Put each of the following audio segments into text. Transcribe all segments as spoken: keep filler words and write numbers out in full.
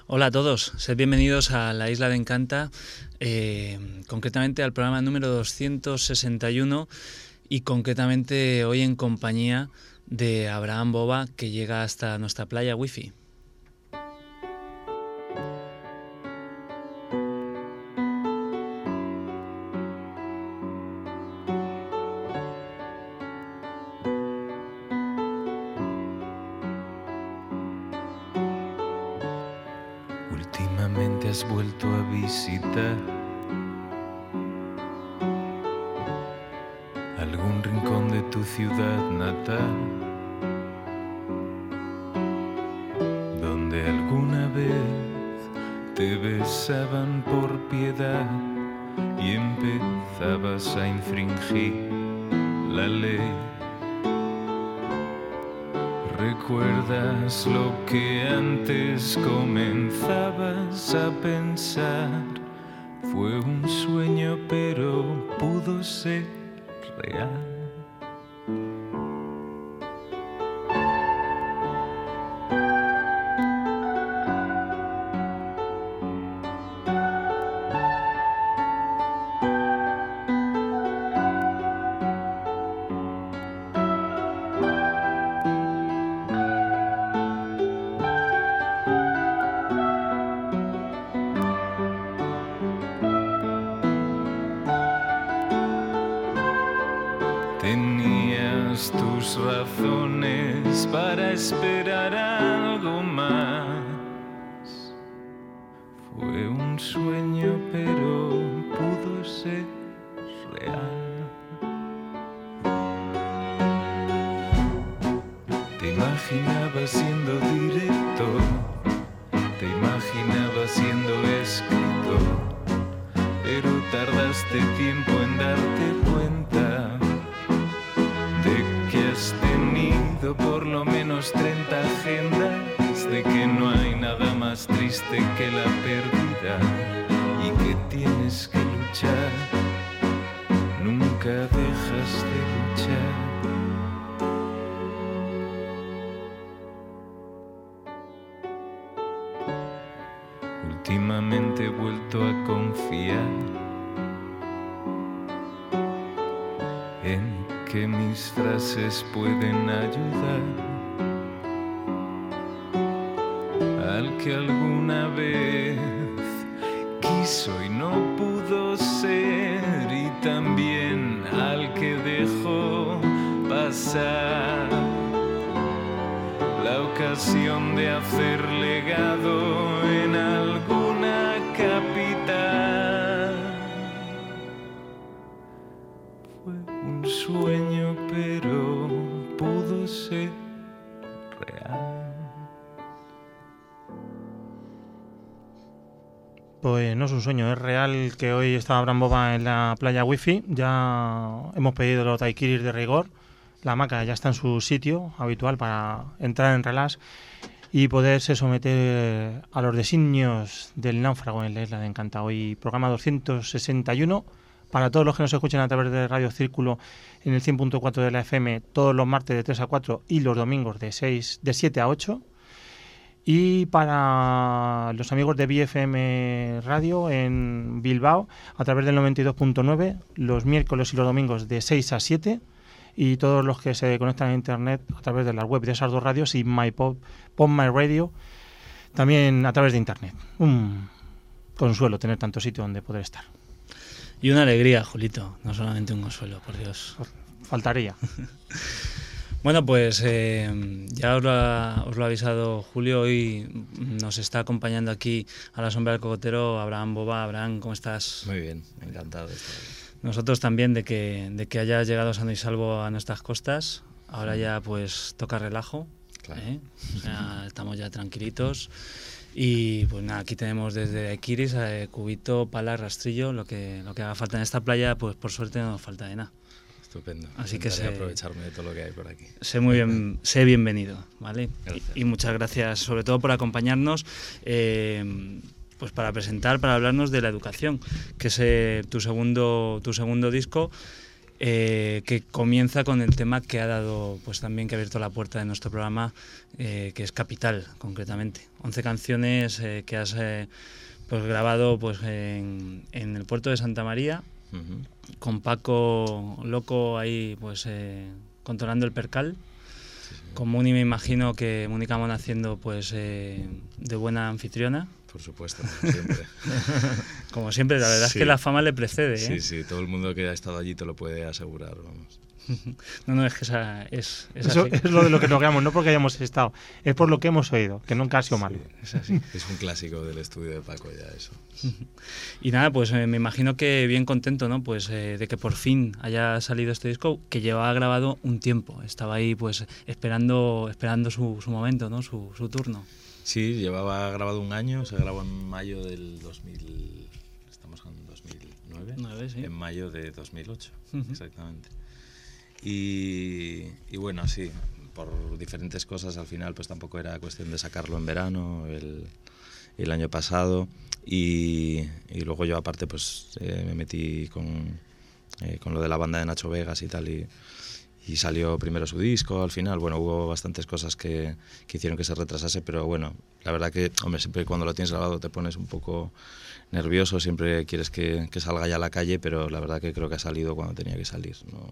Hola a todos, sed bienvenidos a la Isla de Encanta, eh, concretamente al programa número doscientos sesenta y uno y concretamente hoy en compañía de Abraham Boba, que llega hasta nuestra playa Wi-Fi. Últimamente has vuelto a visitar algún rincón de tu ciudad natal, donde alguna vez te besaban por piedad y empezabas a infringir la ley. ¿Recuerdas lo que antes comenzabas a pensar? Fue un sueño, pero pudo ser real. Tenías tus razones para esperar algo más. Fue un sueño, pero pudo ser real. Te imaginabas siendo directo, te imaginabas siendo escrito, pero tardaste tiempo en darte cuenta has tenido por lo menos treinta agendas, de que no hay nada más triste que la pérdida y que tienes que luchar, nunca dejas de luchar. Últimamente he vuelto a confiar en que mis frases pueden ayudar al que alguna vez quiso y no pudo ser, y también al que dejó pasar la ocasión de hacer legado en alguna capital. Fue un sueño, pero pudo ser real. Pues no es un sueño, es real que hoy está Abraham Boba en la playa Wi-Fi. Ya hemos pedido los daiquiris de rigor. La hamaca ya está en su sitio habitual para entrar en relax y poderse someter a los designios del náufrago en la Isla de Encanta. Hoy programa doscientos sesenta y uno. Para todos los que nos escuchan a través de Radio Círculo en el cien punto cuatro de la F M todos los martes de tres a cuatro y los domingos de, seis, de siete a ocho. Y para los amigos de B F M Radio en Bilbao a través del noventa y dos punto nueve los miércoles y los domingos de seis a siete. Y todos los que se conectan a internet a través de la web de esas dos radios y MyPod, Pop My Radio también a través de internet. Un consuelo tener tanto sitio donde poder estar. Y una alegría, Julito, no solamente un consuelo, por Dios. Faltaría. Bueno, pues eh, ya os lo, ha, os lo ha avisado Julio, hoy nos está acompañando aquí a la sombra del cocotero Abraham Boba. Abraham, ¿cómo estás? Muy bien, encantado de estar aquí. Nosotros también de que, de que hayas llegado sano y salvo a nuestras costas. Ahora ya pues toca relajo, claro. ¿eh? O sea, estamos ya tranquilitos. Y pues nada, aquí tenemos desde daiquiris, eh, cubito, pala, rastrillo, lo que, lo que haga falta en esta playa, pues por suerte no nos falta de nada. Estupendo. Así que sé, aprovecharme de todo lo que hay por aquí. Sé muy bien, sé bienvenido, ¿vale? Gracias. Y, y muchas gracias sobre todo por acompañarnos, eh, pues para presentar, para hablarnos de La Educación, que es eh, tu segundo, tu segundo disco. eh, que comienza con el tema que ha dado, pues también que ha abierto la puerta de nuestro programa, eh, que es Capital, concretamente. once canciones eh, que has eh, pues grabado pues en, en el puerto de Santa María, uh-huh. con Paco Loco ahí pues eh, controlando el percal. Sí, sí. Con Muni me imagino que Mónica Mon haciendo pues eh, de buena anfitriona. Por supuesto, como siempre. Como siempre, la verdad sí. es que la fama le precede. ¿eh? Sí, sí, todo el mundo que ha estado allí te lo puede asegurar, vamos. No, no, es que esa, es, es Eso así. Es lo de lo que nos quedamos, no porque hayamos estado, es por lo que hemos oído, que nunca ha sido sí, malo. Es así. Es un clásico del estudio de Paco ya eso. Y nada, pues eh, me imagino que bien contento, ¿no? Pues eh, de que por fin haya salido este disco que llevaba grabado un tiempo. Estaba ahí pues esperando esperando su, su momento, ¿no? Su, su turno. Sí, llevaba grabado un año, se grabó en mayo del dos mil, estamos en dos mil nueve, nueve, sí. En mayo de dos mil ocho, uh-huh. exactamente. Y, y bueno, sí, por diferentes cosas al final pues tampoco era cuestión de sacarlo en verano el, el año pasado y, y luego yo aparte pues eh, me metí con, eh, con lo de la banda de Nacho Vegas y tal y, y salió primero su disco al final. Bueno, hubo bastantes cosas que, que hicieron que se retrasase, pero bueno, la verdad que, hombre, siempre cuando lo tienes grabado te pones un poco nervioso, siempre quieres que, que salga ya a la calle, pero la verdad que creo que ha salido cuando tenía que salir, ¿no?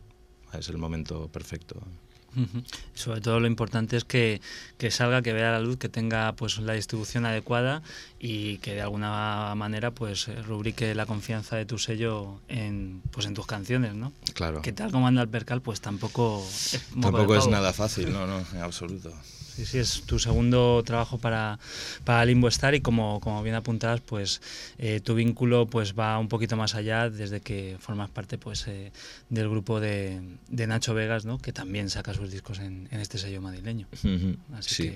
Es el momento perfecto. Uh-huh. Sobre todo lo importante es que, que salga, que vea la luz, que tenga pues la distribución adecuada y que de alguna manera pues rubrique la confianza de tu sello en pues en tus canciones, ¿no? Claro. Que tal como anda el percal pues tampoco es tampoco es nada fácil, no, no, en absoluto. Sí, sí, es tu segundo trabajo para, para Limbo Star y como, como bien apuntabas, pues eh, tu vínculo pues va un poquito más allá desde que formas parte pues eh, del grupo de, de Nacho Vegas, ¿no? Que también saca sus discos en, en este sello madrileño. Uh-huh. Así sí. que,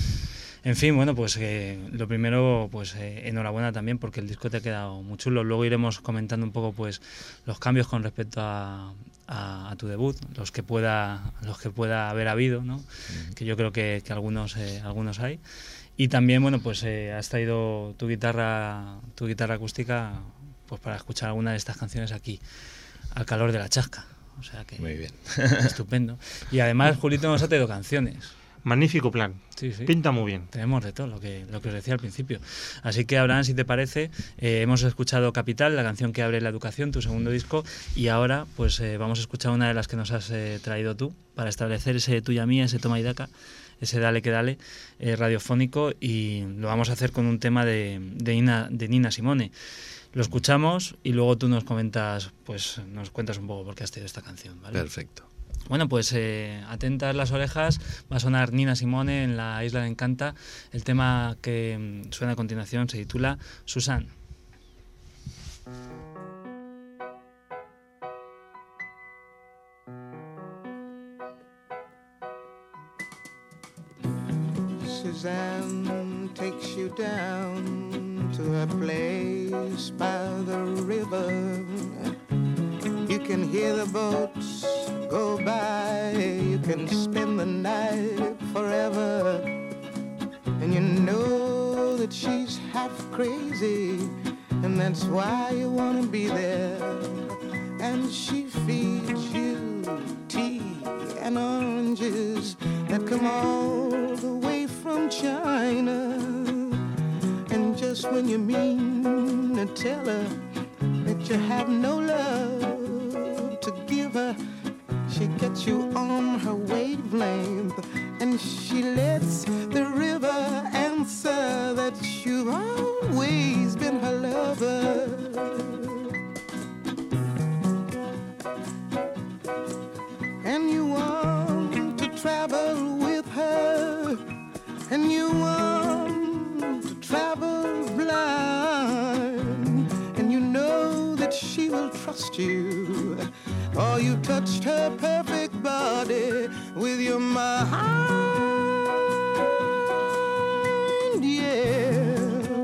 en fin, bueno, pues eh, lo primero, pues eh, enhorabuena también porque el disco te ha quedado muy chulo. Luego iremos comentando un poco pues los cambios con respecto a, a, a tu debut, los que pueda, los que pueda haber habido, ¿no? Uh-huh. Que yo creo que, que algunos, eh, algunos hay. Y también, bueno, pues eh, has traído tu guitarra, tu guitarra acústica, pues para escuchar alguna de estas canciones aquí, al calor de la chasca. O sea que muy bien. Estupendo. Y además Julito nos ha traído canciones. Magnífico plan. Sí, sí. Pinta muy bien. Tenemos de todo, lo que, lo que os decía al principio. Así que, Abraham, si te parece, eh, hemos escuchado Capital, la canción que abre la educación, tu segundo disco, y ahora pues eh, vamos a escuchar una de las que nos has eh, traído tú, para establecer ese tuya mía, ese toma y daca, ese dale que dale eh, radiofónico, y lo vamos a hacer con un tema de, de, Nina, de Nina Simone. Lo escuchamos y luego tú nos comentas, pues nos cuentas un poco por qué has traído esta canción, ¿vale? Perfecto. Bueno, pues eh, atentas las orejas, va a sonar Nina Simone en La Isla de Encanta. El tema que suena a continuación se titula Susan. Suzanne takes you down to a place by the river. You can hear the boats go by, you can spend the night forever. And you know that she's half crazy, and that's why you want to be there. And she feeds you tea and oranges that come all the way from China. And just when you mean to tell her that you have no love to give her, she gets you on her wavelength, and she lets the river answer that you've always been her lover. And you want to travel with her, and you want to travel blind, and you know that she will trust you. Oh, you touched her perfect body with your mind, yeah.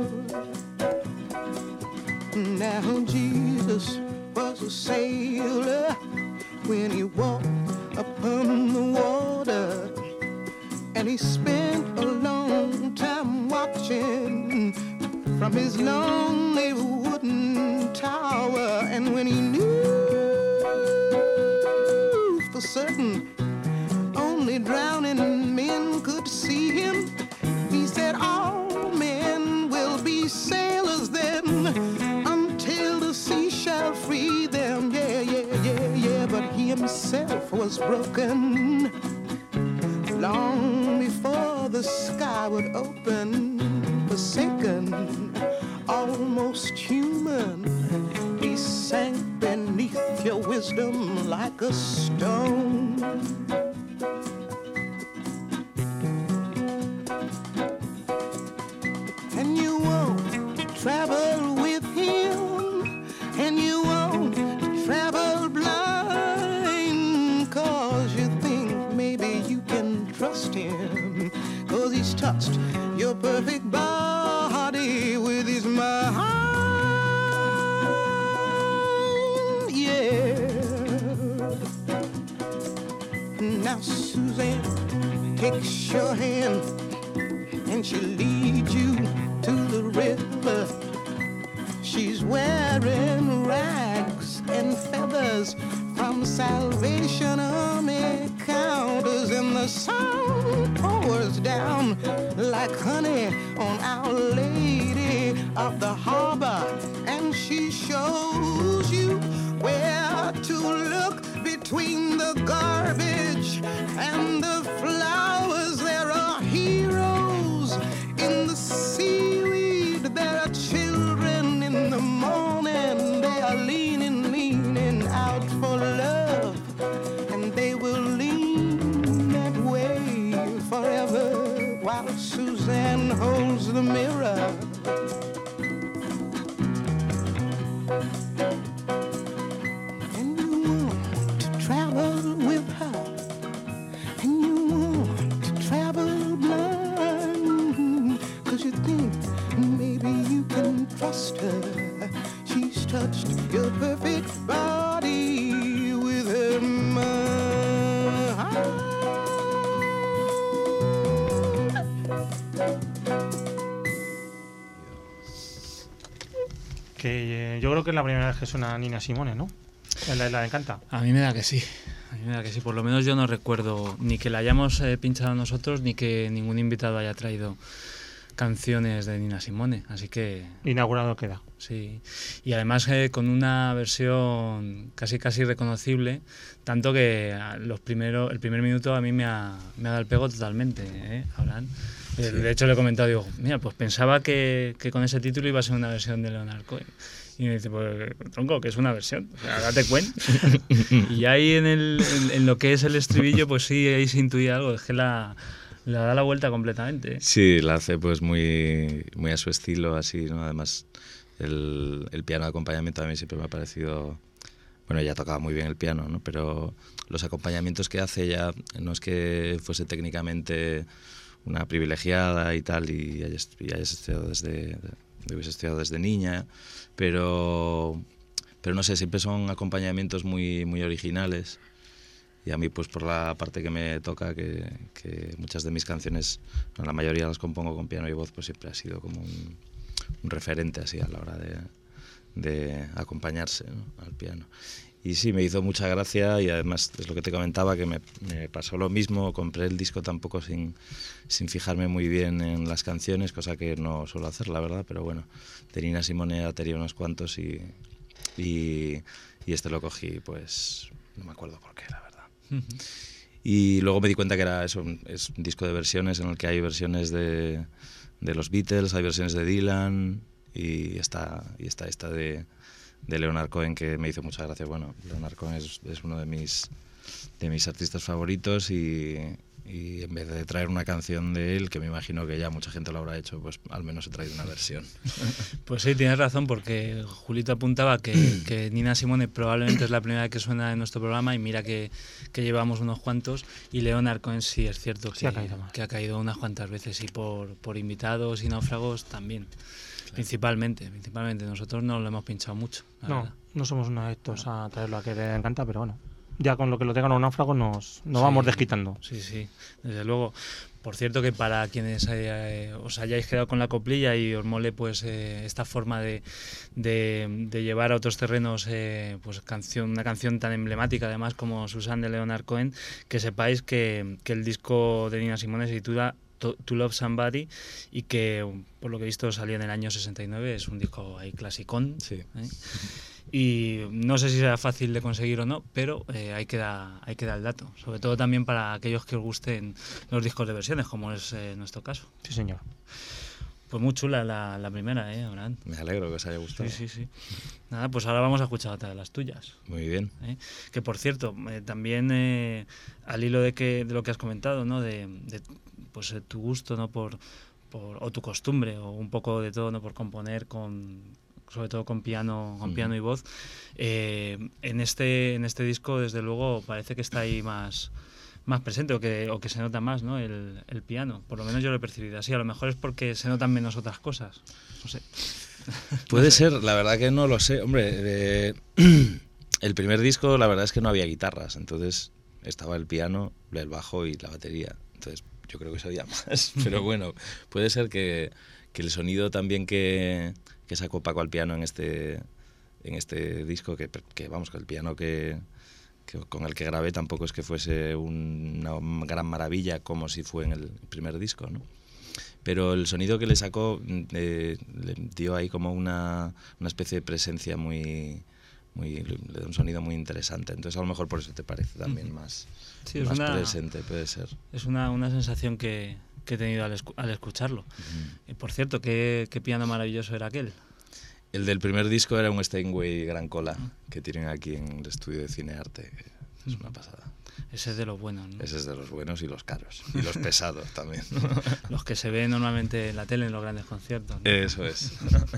Now Jesus was a sailor when he walked upon the water, and he spent a long time watching from his lonely wooden tower. And when he knew broken long before the sky would open. Forsaken, almost human, he sank beneath your wisdom like a stone. And you won't travel with him, and you won't travel blind, cause you think maybe you can trust him, cause he's touched your perfect body with his mind. Yeah. Now Suzanne takes your hand and she leads you to the river. She's wearing rags and feathers from Salvation Army counters, and the sun pours down like honey on Our Lady of the Harbor, and she shows you where to look between the garbage and the flowers. There are heroes in the seaweed, there are children in the morning, they are leaning, leaning out for love, and they will lean that way forever while Suzanne holds the mirror. And you want to travel with her, and you want to travel blind, cause you think maybe you can trust her. She's touched your perfect body with her mind. Que eh, yo creo que es la primera vez que suena Nina Simone, ¿no? En la Isla de Encanta. A mí me da que sí, a mí me da que sí. Por lo menos yo no recuerdo ni que la hayamos eh, pinchado nosotros, ni que ningún invitado haya traído canciones de Nina Simone, así que Inaugurado queda. sí. Y además eh, con una versión casi casi reconocible, tanto que a los primeros, el primer minuto a mí me ha, me ha dado el pego totalmente, ¿eh, Abraham? Eh, Sí. De hecho le he comentado, digo, mira, pues pensaba que, que con ese título iba a ser una versión de Leonard Cohen. Y me dice, pues tronco, que es una versión, o sea, date cuenta. Y ahí en, el, en, en lo que es el estribillo, pues sí, ahí se intuía algo, es que la, la da la vuelta completamente. Sí, la hace pues muy, muy a su estilo, así, ¿no? Además, el, el piano de acompañamiento a mí siempre me ha parecido... Bueno, ella tocaba muy bien el piano, ¿no? Pero los acompañamientos que hace ella no es que fuese técnicamente una privilegiada y tal, y haya, y haya estudiado desde, hubiese estudiado desde niña, pero, pero no sé, siempre son acompañamientos muy, muy originales. Y a mí, pues por la parte que me toca, que, que muchas de mis canciones, bueno, la mayoría las compongo con piano y voz, pues siempre ha sido como un, un referente así a la hora de, de acompañarse, ¿no?, al piano. Y sí, me hizo mucha gracia, y además es lo que te comentaba, que me, me pasó lo mismo, compré el disco tampoco sin, sin fijarme muy bien en las canciones, cosa que no suelo hacer, la verdad, pero bueno, de Nina Simone ya tenía unos cuantos y, y, y este lo cogí, pues no me acuerdo por qué, la verdad. Uh-huh. Y luego me di cuenta que era eso, es un disco de versiones en el que hay versiones de, de los Beatles, hay versiones de Dylan, y está, y está esta de... de Leonard Cohen, que me hizo mucha gracia. Bueno, Leonard Cohen es, es uno de mis, de mis artistas favoritos, y, y en vez de traer una canción de él, que me imagino que ya mucha gente lo habrá hecho, pues al menos he traído una versión. Pues sí, tienes razón, porque Julito apuntaba que, que Nina Simone probablemente es la primera vez que suena en nuestro programa, y mira que, que llevamos unos cuantos, y Leonard Cohen sí es cierto que, Sí ha caído más. que ha caído unas cuantas veces, y por, por invitados y náufragos también. Principalmente, principalmente. Nosotros no lo hemos pinchado mucho, la No, verdad. no somos unos adeptos a traerlo a que le encanta, pero bueno, ya con lo que lo tengan los náufragos nos, nos Sí, vamos desquitando. Sí, sí, desde luego. Por cierto, que para quienes eh, os hayáis quedado con la coplilla y os mole pues eh, esta forma de, de, de llevar a otros terrenos eh, pues canción, una canción tan emblemática además como Susan de Leonard Cohen, que sepáis que, que el disco de Nina Simone se titula To, To Love Somebody, y que por lo que he visto salió en el año sesenta y nueve, es un disco ahí clasicón, Sí. ¿eh? y no sé si será fácil de conseguir o no, pero eh, ahí queda ahí queda el dato, sobre todo también para aquellos que os gusten los discos de versiones, como es eh, nuestro caso. Sí, señor. Pues muy chula la, la primera, ¿eh, Abraham? Me alegro que os haya gustado. Sí, sí, sí. Nada, pues ahora vamos a escuchar otra de las tuyas. Muy bien. ¿Eh? Que por cierto, eh, también eh, al hilo de que de lo que has comentado, ¿no? De, de pues eh, tu gusto, ¿no? Por, por o tu costumbre o un poco de todo, ¿no? Por componer con sobre todo con piano, con uh-huh. piano y voz. Eh, en este en este disco, desde luego, parece que está ahí más más presente o que, o que se nota más, ¿no? El, el piano, por lo menos yo lo he percibido así. A lo mejor es porque se notan menos otras cosas, no sé. Puede no sé. ser, la verdad que no lo sé. Hombre, eh, el primer disco la verdad es que no había guitarras, entonces estaba el piano, el bajo y la batería, entonces yo creo que se oía más. Pero bueno, puede ser que, que el sonido también que, que sacó Paco al piano en este, en este disco, que, que vamos, que el piano que... Que con el que grabé tampoco es que fuese una gran maravilla como si fue en el primer disco, ¿no? Pero el sonido que le sacó eh, le dio ahí como una, una especie de presencia muy, muy le dio un sonido muy interesante. Entonces a lo mejor por eso te parece también más, sí, es más una, presente, puede ser. Es una, una sensación que, que he tenido al, escu- al escucharlo. Uh-huh. Y por cierto, ¿qué, qué piano maravilloso era aquel? El del primer disco era un Steinway Gran Cola que tienen aquí en el estudio de Cine Arte, que es una pasada. Ese es de los buenos, ¿no? Ese es de los buenos y los caros. Y los pesados también. Los que se ven normalmente en la tele en los grandes conciertos, ¿no? Eso es.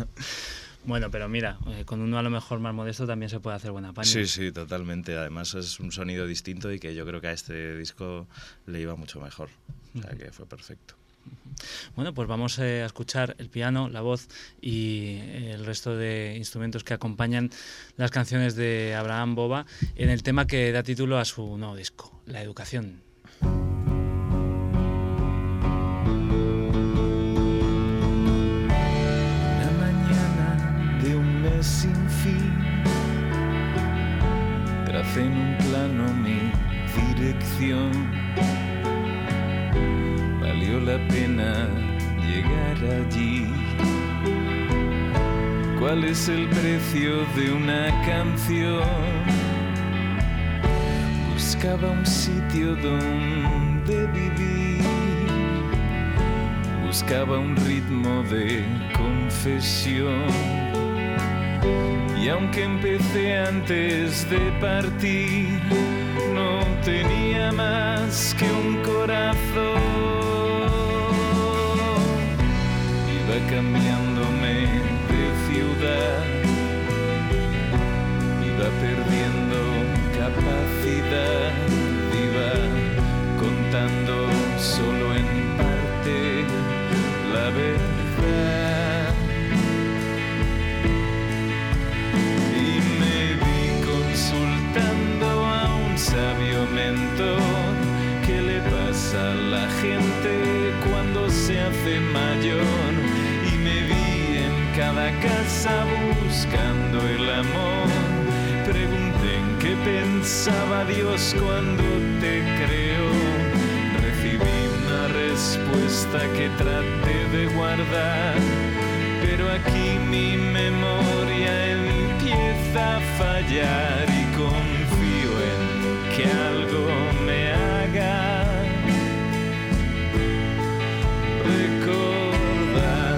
Bueno, pero mira, eh, con uno a lo mejor más modesto también se puede hacer buena paña. Sí, sí, totalmente. Además es un sonido distinto y que yo creo que a este disco le iba mucho mejor. O sea, que fue perfecto. Bueno, pues vamos eh, a escuchar el piano, la voz y el resto de instrumentos que acompañan las canciones de Abraham Bova en el tema que da título a su nuevo disco, La Educación. Una mañana de un mes sin fin, tracé en un plano mi dirección. Valió la pena llegar allí. ¿Cuál es el precio de una canción? Buscaba un sitio donde vivir, buscaba un ritmo de confesión. Y aunque empecé antes de partir, no tenía más que un corazón. Iba cambiándome de ciudad, iba perdiendo capacidad, iba contando solo en parte la verdad. Y me vi consultando a un sabio mentor. ¿Qué le pasa a la gente cuando se hace mayor? Y me vi en cada casa buscando el amor. Pregunté en qué pensaba Dios cuando te creó. Recibí una respuesta que traté de guardar, pero aquí mi memoria empieza a fallar y confío en que algo me haga recordar.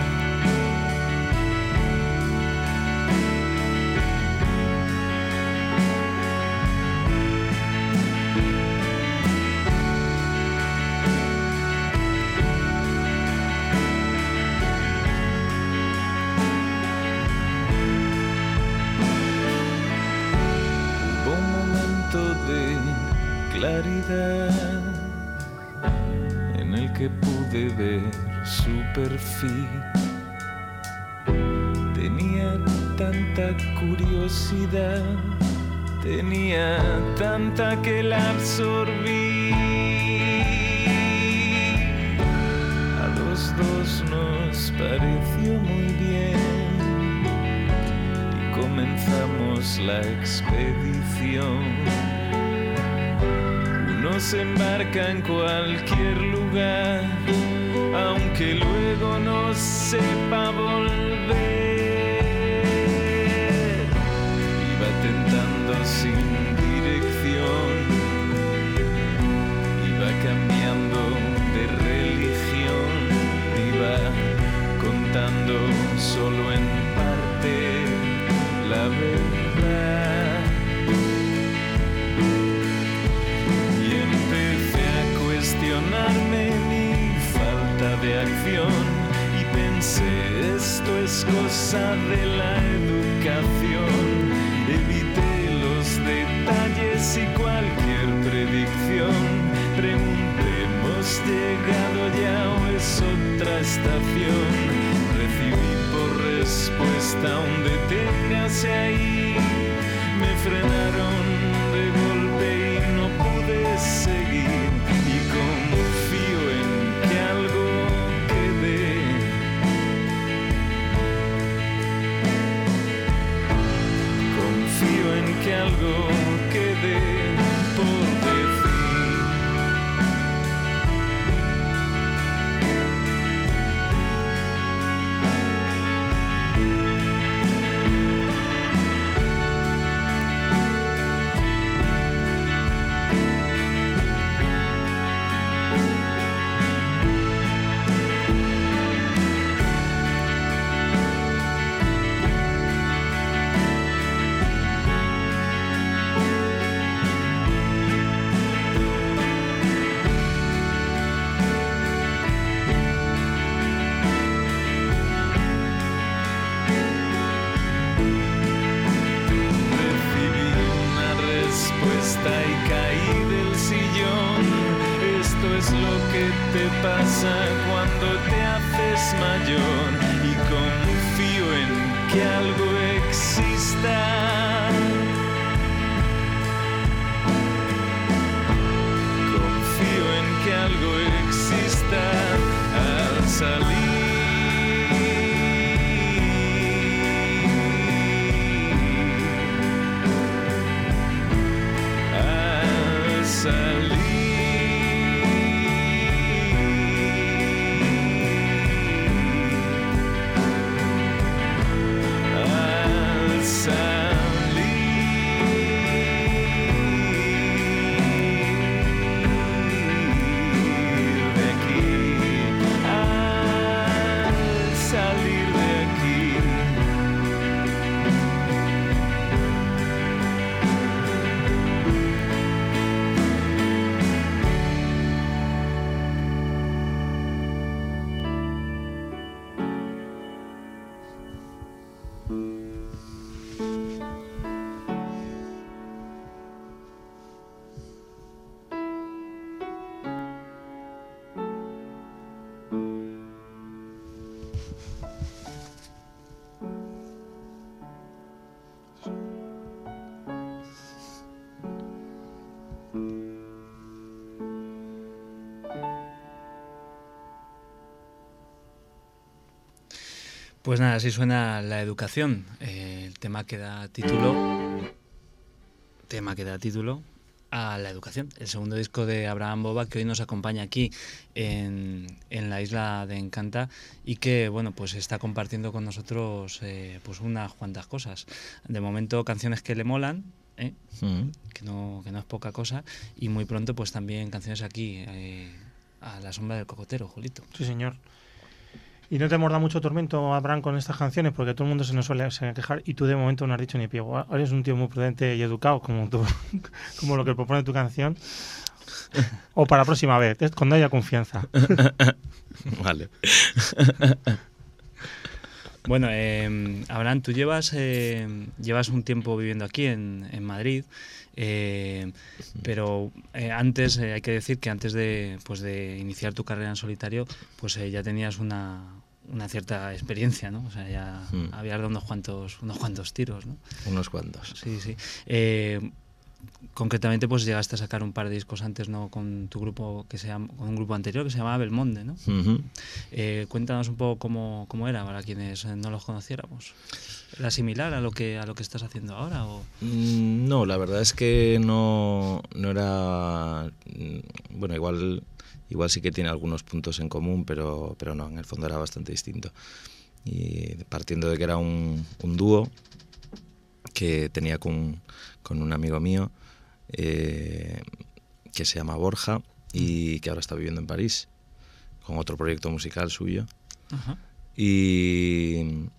Hubo un momento de claridad en el que pude ver su perfil. Tenía tanta curiosidad, tenía tanta que la absorbí. A los dos nos pareció muy bien y comenzamos la expedición. Uno se embarca en cualquier lugar, aunque luego no sepa volver. canción y pensé, esto es cosa de la educación. Evité los detalles y cualquier predicción. Pregunté, ¿hemos llegado ya o es otra estación? Recibí por respuesta un deténgase ahí. Me frenaron de golpe y no pude seguir. Y confío en que algo quede. Confío en que algo quede por decir. Y caí del sillón. Esto es lo que te pasa cuando te haces mayor. Y confío en que algo exista. Confío en que algo exista al salir. Salir al salir de aquí, al salir de aquí. Pues nada, así suena La Educación, eh, el tema que da título, tema que da título a La Educación, el segundo disco de Abraham Boba, que hoy nos acompaña aquí en, en la isla de Encanta y que, bueno, pues está compartiendo con nosotros eh, pues unas cuantas cosas. De momento, canciones que le molan, ¿eh? Mm. que, no, que no es poca cosa, y muy pronto pues también canciones aquí, eh, a la sombra del cocotero, Julito. Sí, señor. Y no te morda mucho tormento, Abraham, con estas canciones, porque todo el mundo se nos suele quejar y tú de momento no has dicho ni pie. Eres un tío muy prudente y educado, como tú, como lo que propone tu canción. O para la próxima vez, cuando haya confianza. Vale. Bueno, eh, Abraham, tú llevas, eh, llevas un tiempo viviendo aquí en, en Madrid, eh, pero eh, antes, eh, hay que decir que antes de, pues de iniciar tu carrera en solitario, pues eh, ya tenías una, una cierta experiencia, ¿no? O sea, ya mm. habías dado unos cuantos, unos cuantos tiros, ¿no? Unos cuantos. Sí, sí. Eh, concretamente, pues llegaste a sacar un par de discos antes, ¿no? Con tu grupo, que se llama, con un grupo anterior que se llamaba Belmonte, ¿no? Uh-huh. Eh, cuéntanos un poco cómo, cómo era para quienes no los conociéramos. ¿Era similar a lo que a lo que estás haciendo ahora? O? Mm, no, la verdad es que no, no era... Bueno, igual, igual sí que tiene algunos puntos en común, pero, pero no, en el fondo era bastante distinto. Y partiendo de que era un, un dúo que tenía con, con un amigo mío eh, que se llama Borja y que ahora está viviendo en París con otro proyecto musical suyo. Uh-huh. y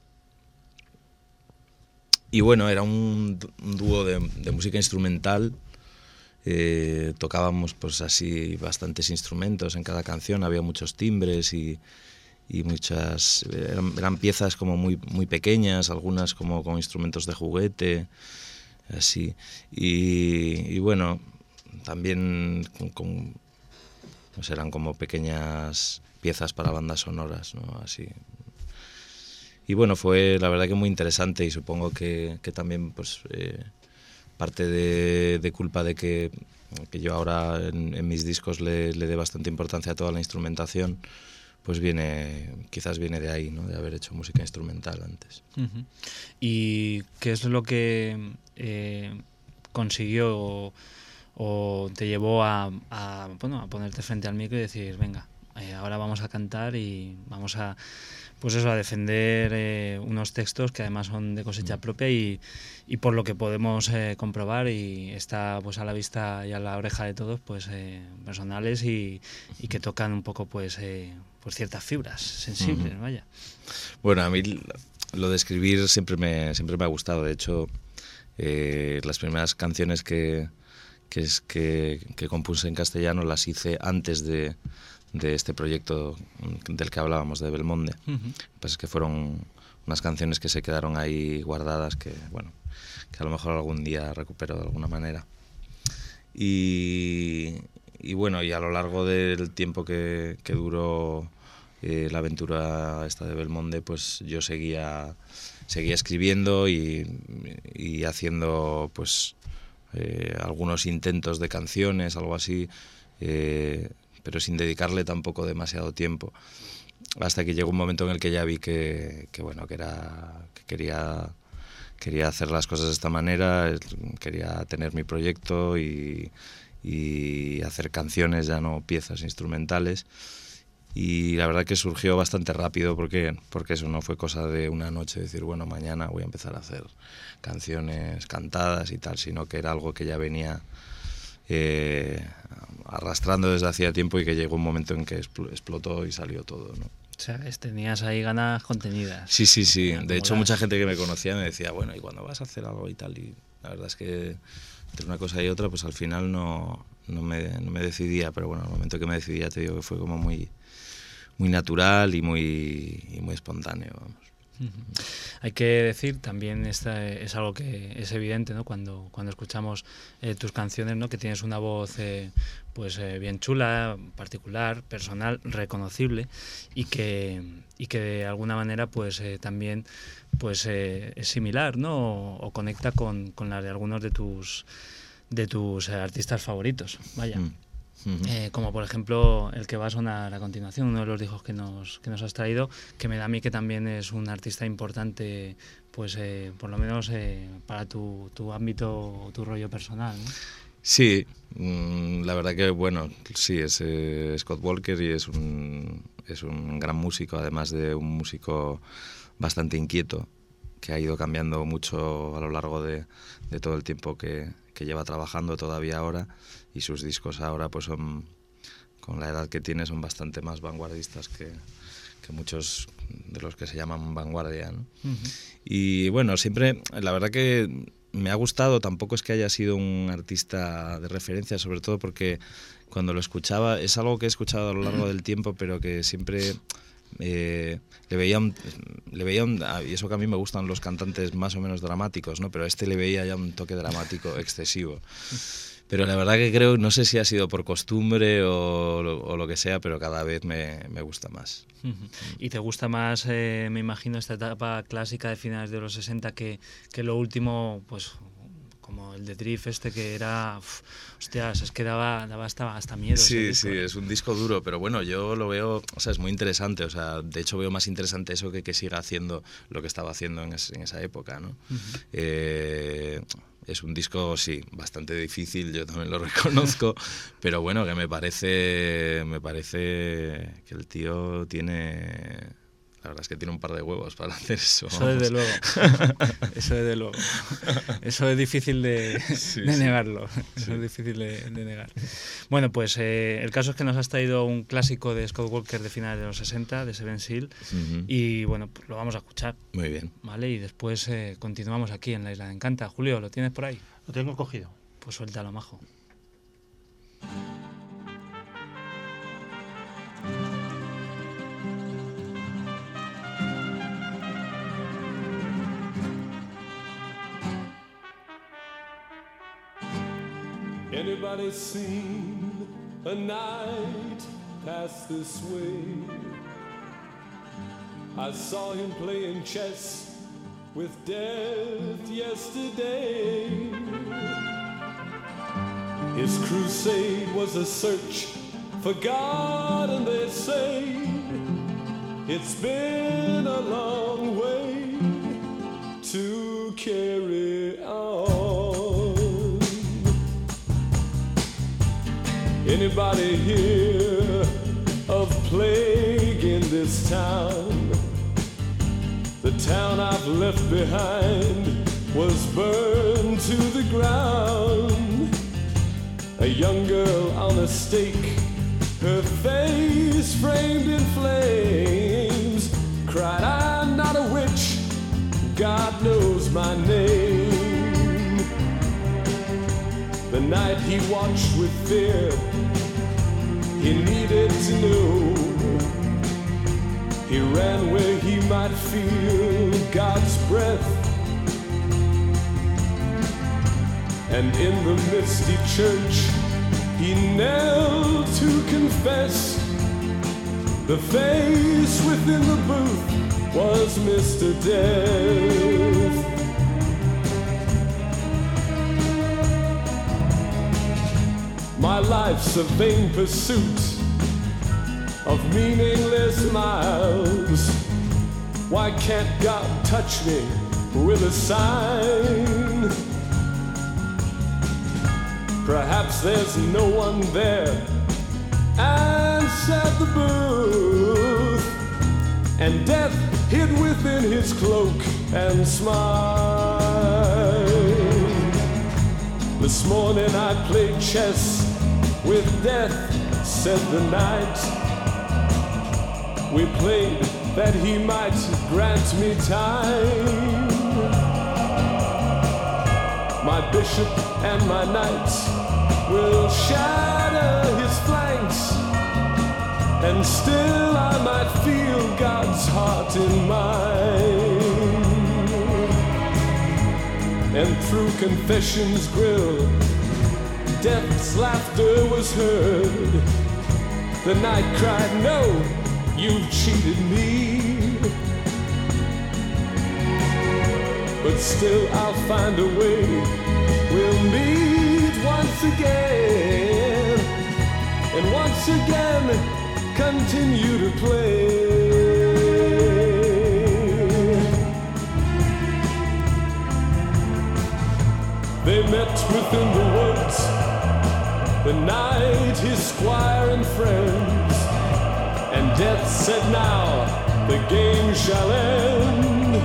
y bueno, era un, un dúo de, de música instrumental. Eh, tocábamos pues así bastantes instrumentos en cada canción, había muchos timbres y, y muchas eran, eran piezas como muy muy pequeñas, algunas como con instrumentos de juguete, así, y, y bueno, también con, con pues eran como pequeñas piezas para bandas sonoras, ¿no? Así. Y bueno, fue la verdad que muy interesante, y supongo que, que también pues eh, parte de, de culpa de que, que yo ahora en, en mis discos le, le dé bastante importancia a toda la instrumentación, pues viene, quizás viene de ahí, ¿no? De haber hecho música instrumental antes. Uh-huh. ¿Y qué es lo que eh, consiguió o, o te llevó a, a, bueno, a ponerte frente al micro y decir, venga, eh, ahora vamos a cantar y vamos a, pues eso, a defender eh, unos textos que además son de cosecha mm. propia y, y por lo que podemos eh, comprobar y está pues a la vista y a la oreja de todos, pues eh, personales y, y que tocan un poco pues, eh, pues ciertas fibras sensibles, mm. vaya. Bueno, a mí lo de escribir siempre me, siempre me ha gustado. De hecho, eh, las primeras canciones que, que, es, que, que compuse en castellano las hice antes de... de este proyecto del que hablábamos, de Belmonde. Uh-huh. Pues es que fueron unas canciones que se quedaron ahí guardadas, que bueno, que a lo mejor algún día recupero de alguna manera. Y, y bueno, y a lo largo del tiempo que, que duró eh, la aventura esta de Belmonde, pues yo seguía, seguía escribiendo y, y haciendo pues eh, algunos intentos de canciones, algo así, eh, pero sin dedicarle tampoco demasiado tiempo, hasta que llegó un momento en el que ya vi que, que bueno, que era que quería quería hacer las cosas de esta manera, quería tener mi proyecto y, y hacer canciones, ya no piezas instrumentales, y la verdad que surgió bastante rápido porque porque eso no fue cosa de una noche decir, bueno, mañana voy a empezar a hacer canciones cantadas y tal, sino que era algo que ya venía Eh, arrastrando desde hacía tiempo y que llegó un momento en que explotó y salió todo, ¿no? O sea, tenías ahí ganas contenidas. Sí, sí, sí. De hecho, mucha gente que me conocía me decía, bueno, ¿y cuándo vas a hacer algo y tal? Y la verdad es que entre una cosa y otra, pues al final no, no, me, no me decidía, pero bueno, al momento que me decidía te digo que fue como muy, muy natural y muy, y muy espontáneo, vamos. Uh-huh. Hay que decir, también esta es algo que es evidente, ¿no? Cuando, cuando escuchamos eh, tus canciones, ¿no? Que tienes una voz eh, pues eh, bien chula, particular, personal, reconocible y que, y que de alguna manera pues eh, también pues eh, es similar, ¿no? O, o conecta con, con la de algunos de tus de tus eh, artistas favoritos, vaya. Mm. Uh-huh. Eh, como por ejemplo el que va a sonar a continuación, uno de los discos que nos, que nos has traído, que me da a mí que también es un artista importante, pues eh, por lo menos eh, para tu, tu ámbito, tu rollo personal, ¿no? Sí, mmm, la verdad que bueno, sí, es eh, Scott Walker y es un, es un gran músico, además de un músico bastante inquieto, que ha ido cambiando mucho a lo largo de, de todo el tiempo que, que lleva trabajando todavía ahora, y sus discos ahora pues son, con la edad que tiene, son bastante más vanguardistas que, que muchos de los que se llaman vanguardia, ¿no? Uh-huh. Y bueno, siempre, la verdad que me ha gustado, tampoco es que haya sido un artista de referencia, sobre todo porque cuando lo escuchaba, es algo que he escuchado a lo largo del tiempo, pero que siempre... Eh, le veía un, le veía un, y eso que a mí me gustan los cantantes más o menos dramáticos, ¿no? Pero a este le veía ya un toque dramático excesivo. Pero la verdad que creo, no sé si ha sido por costumbre o lo, o lo que sea, pero cada vez me, me gusta más. Uh-huh. ¿Y te gusta más, eh, me imagino, esta etapa clásica de finales de los sesenta que, que lo último, pues... como el de Drift este que era, uf, hostias, es que daba, daba hasta, hasta miedo. Sí, sí, es un disco duro, pero bueno, yo lo veo, o sea, es muy interesante, o sea, de hecho veo más interesante eso que que siga haciendo lo que estaba haciendo en, es, en esa época, ¿no? Uh-huh. Eh, es un disco, sí, bastante difícil, yo también lo reconozco, pero bueno, que me parece, me parece que el tío tiene... La verdad es que tiene un par de huevos para hacer eso. Eso desde luego. Eso desde luego. Eso es difícil de, sí, de negarlo. Sí. Eso sí. Es difícil de, de negar. Bueno, pues eh, el caso es que nos has traído un clásico de Scott Walker de finales de los sesenta, de Seven Seal, uh-huh. y bueno, pues lo vamos a escuchar. Muy bien. Vale, y después eh, continuamos aquí en la Isla de Encanta. Julio, ¿lo tienes por ahí? Lo tengo cogido. Pues suéltalo, majo. Anybody seen a night pass this way? I saw him playing chess with death yesterday. His crusade was a search for God, and they say it's been a long way to carry on. Anybody hear of plague in this town? The town I've left behind was burned to the ground. A young girl on a stake, her face framed in flames, cried, I'm not a witch, God knows my name. The night he watched with fear, he needed to know. He ran where he might feel God's breath. And in the misty church, he knelt to confess. The face within the booth was Mister Death. My life's a vain pursuit of meaningless miles. Why can't God touch me with a sign? Perhaps there's no one there, answered the booth, and death hid within his cloak and smiled. This morning I played chess with death, said the night. We played that he might grant me time. My bishop and my knights will shatter his flanks, and still I might feel God's heart in mine. And through confession's grill, death's laughter was heard. The night cried, no, you've cheated me. But still I'll find a way. We'll meet once again, and once again continue to play. They met within the woods, the night his squire and friends, and death said, now the game shall end.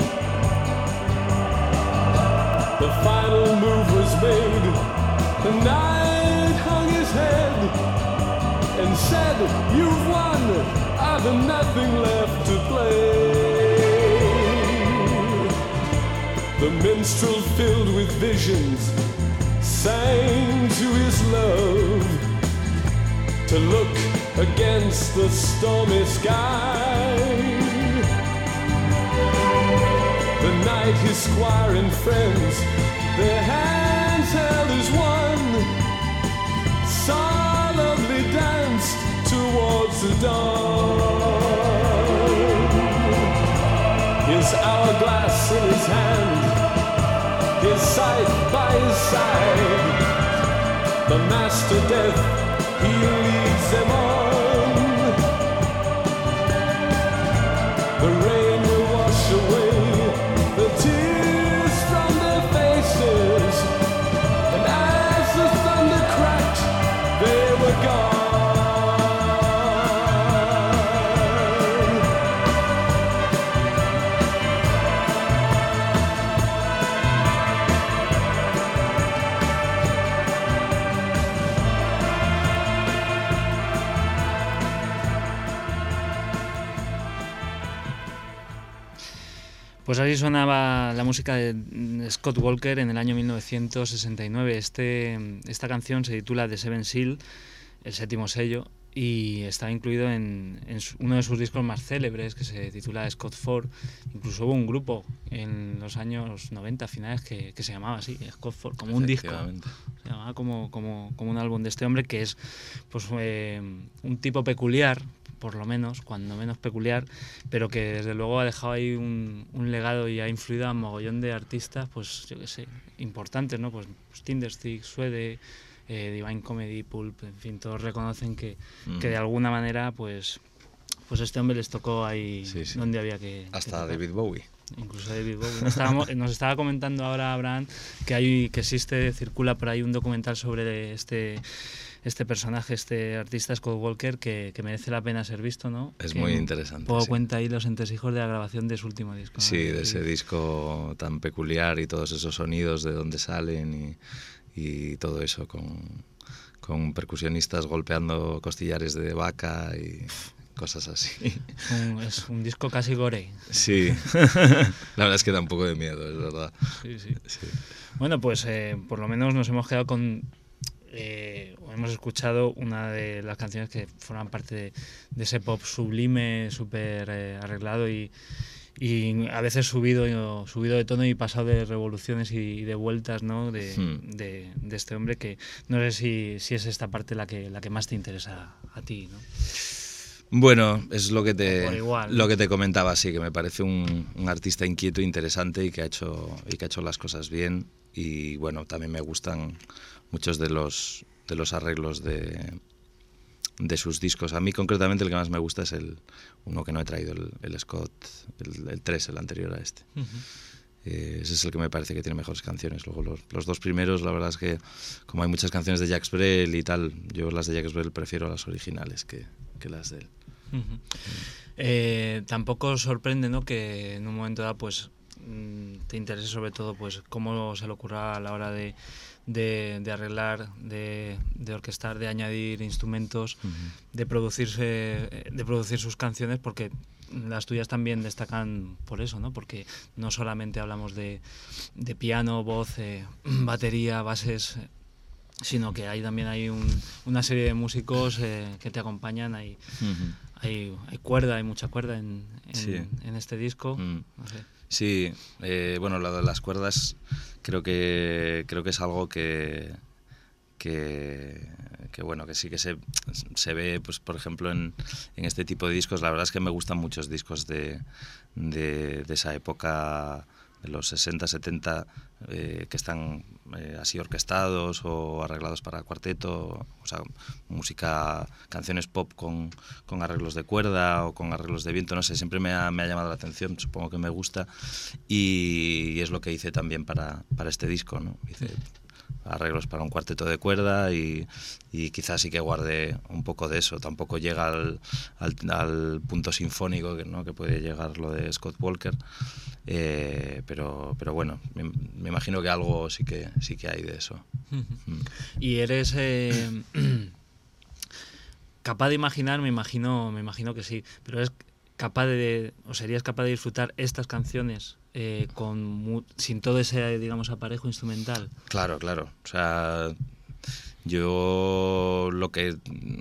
The final move was made. The knight hung his head and said, you've won, I've nothing left to play. The minstrel, filled with visions, sang to his love to look against the stormy sky. The night his squire and friends, their hands held as one, solemnly danced towards the dawn. His hourglass in his hand, his scythe by his side, the master death, he leads them on. The rain will wash away the tears from their faces, and as the thunder cracked, they were gone. Pues así sonaba la música de Scott Walker en el año mil novecientos sesenta y nueve. Este, esta canción se titula The Seven Seal, el séptimo sello, y está incluido en, en su, uno de sus discos más célebres, que se titula Scott Ford. Incluso hubo un grupo en los años noventa finales que, que se llamaba así, Scott Ford, como un disco, se llamaba como, como, como un álbum de este hombre, que es pues eh, un tipo peculiar, por lo menos, cuando menos peculiar, pero que desde luego ha dejado ahí un, un legado y ha influido a un mogollón de artistas, pues yo qué sé, importantes, ¿no? Pues, pues Tinderstick, Suede, eh, Divine Comedy, Pulp, en fin, todos reconocen que, mm. que de alguna manera, pues, pues este hombre les tocó ahí sí, sí. donde había que... Hasta que David Bowie. Incluso David Bowie. Nos, estábamos, nos estaba comentando ahora Abraham que hay, que existe, circula por ahí un documental sobre este... este personaje, este artista Scott Walker, que, que merece la pena ser visto, ¿no? Es que muy interesante. Un poco sí. cuenta ahí los entresijos de la grabación de su último disco, ¿no? Sí, de ese sí. disco tan peculiar y todos esos sonidos de dónde salen y, y todo eso con, con percusionistas golpeando costillares de vaca y cosas así. Un, es un disco casi gore. Sí, la verdad es que da un poco de miedo, es verdad. Sí, sí. sí. Bueno, pues eh, por lo menos nos hemos quedado con... Eh, hemos escuchado una de las canciones que forman parte de, de ese pop sublime, súper eh, arreglado y, y a veces subido, subido de tono y pasado de revoluciones y de vueltas, ¿no? de, hmm. de, de este hombre, que no sé si, si es esta parte la que, la que más te interesa a ti, ¿no? Bueno, es lo que te igual, lo que te comentaba, sí, que me parece un, un artista inquieto, interesante y que ha hecho y que ha hecho las cosas bien. Y bueno, también me gustan muchos de los de los arreglos de, de sus discos. A mí concretamente el que más me gusta es el uno que no he traído, el, el Scott, el, el tres, el anterior a este. Uh-huh. Eh, ese es el que me parece que tiene mejores canciones. Luego los, los dos primeros, la verdad es que como hay muchas canciones de Jacques Brel y tal, yo las de Jacques Brel prefiero las originales que, que las de él. Uh-huh. Uh-huh. Eh, tampoco sorprende, ¿no?, que en un momento dado pues te interese sobre todo pues cómo se le ocurra a la hora de De, de arreglar, de, de orquestar, de añadir instrumentos, uh-huh. de producirse, de producir sus canciones, porque las tuyas también destacan por eso, ¿no? Porque no solamente hablamos de, de piano, voz, eh, batería, bases, eh, sino que hay también hay un, una serie de músicos eh, que te acompañan. Hay, uh-huh. hay, hay cuerda, hay mucha cuerda en, en, sí. en este disco. Uh-huh. No sé. Sí, eh, bueno, lo de las cuerdas creo que creo que es algo que que, que bueno, que sí que se, se ve, pues por ejemplo en, en este tipo de discos. La verdad es que me gustan muchos discos de, de, de esa época, de los sesenta, setenta, eh, que están eh, así orquestados o arreglados para cuarteto, o sea, música, canciones pop con, con arreglos de cuerda o con arreglos de viento, no sé, siempre me ha, me ha llamado la atención, supongo que me gusta, y, y es lo que hice también para, para este disco, ¿no? Hice arreglos para un cuarteto de cuerda y, y quizás sí que guardé un poco de eso. Tampoco llega al, al, al punto sinfónico que, ¿no?, que puede llegar lo de Scott Walker, eh, pero, pero bueno, me, me imagino que algo sí que, sí que hay de eso. Mm. Y eres eh, capaz de imaginar, me imagino, me imagino que sí, pero eres capaz de, o serías capaz de disfrutar estas canciones eh, con mu- sin todo ese, digamos, aparejo instrumental. Claro, claro. O sea, yo lo que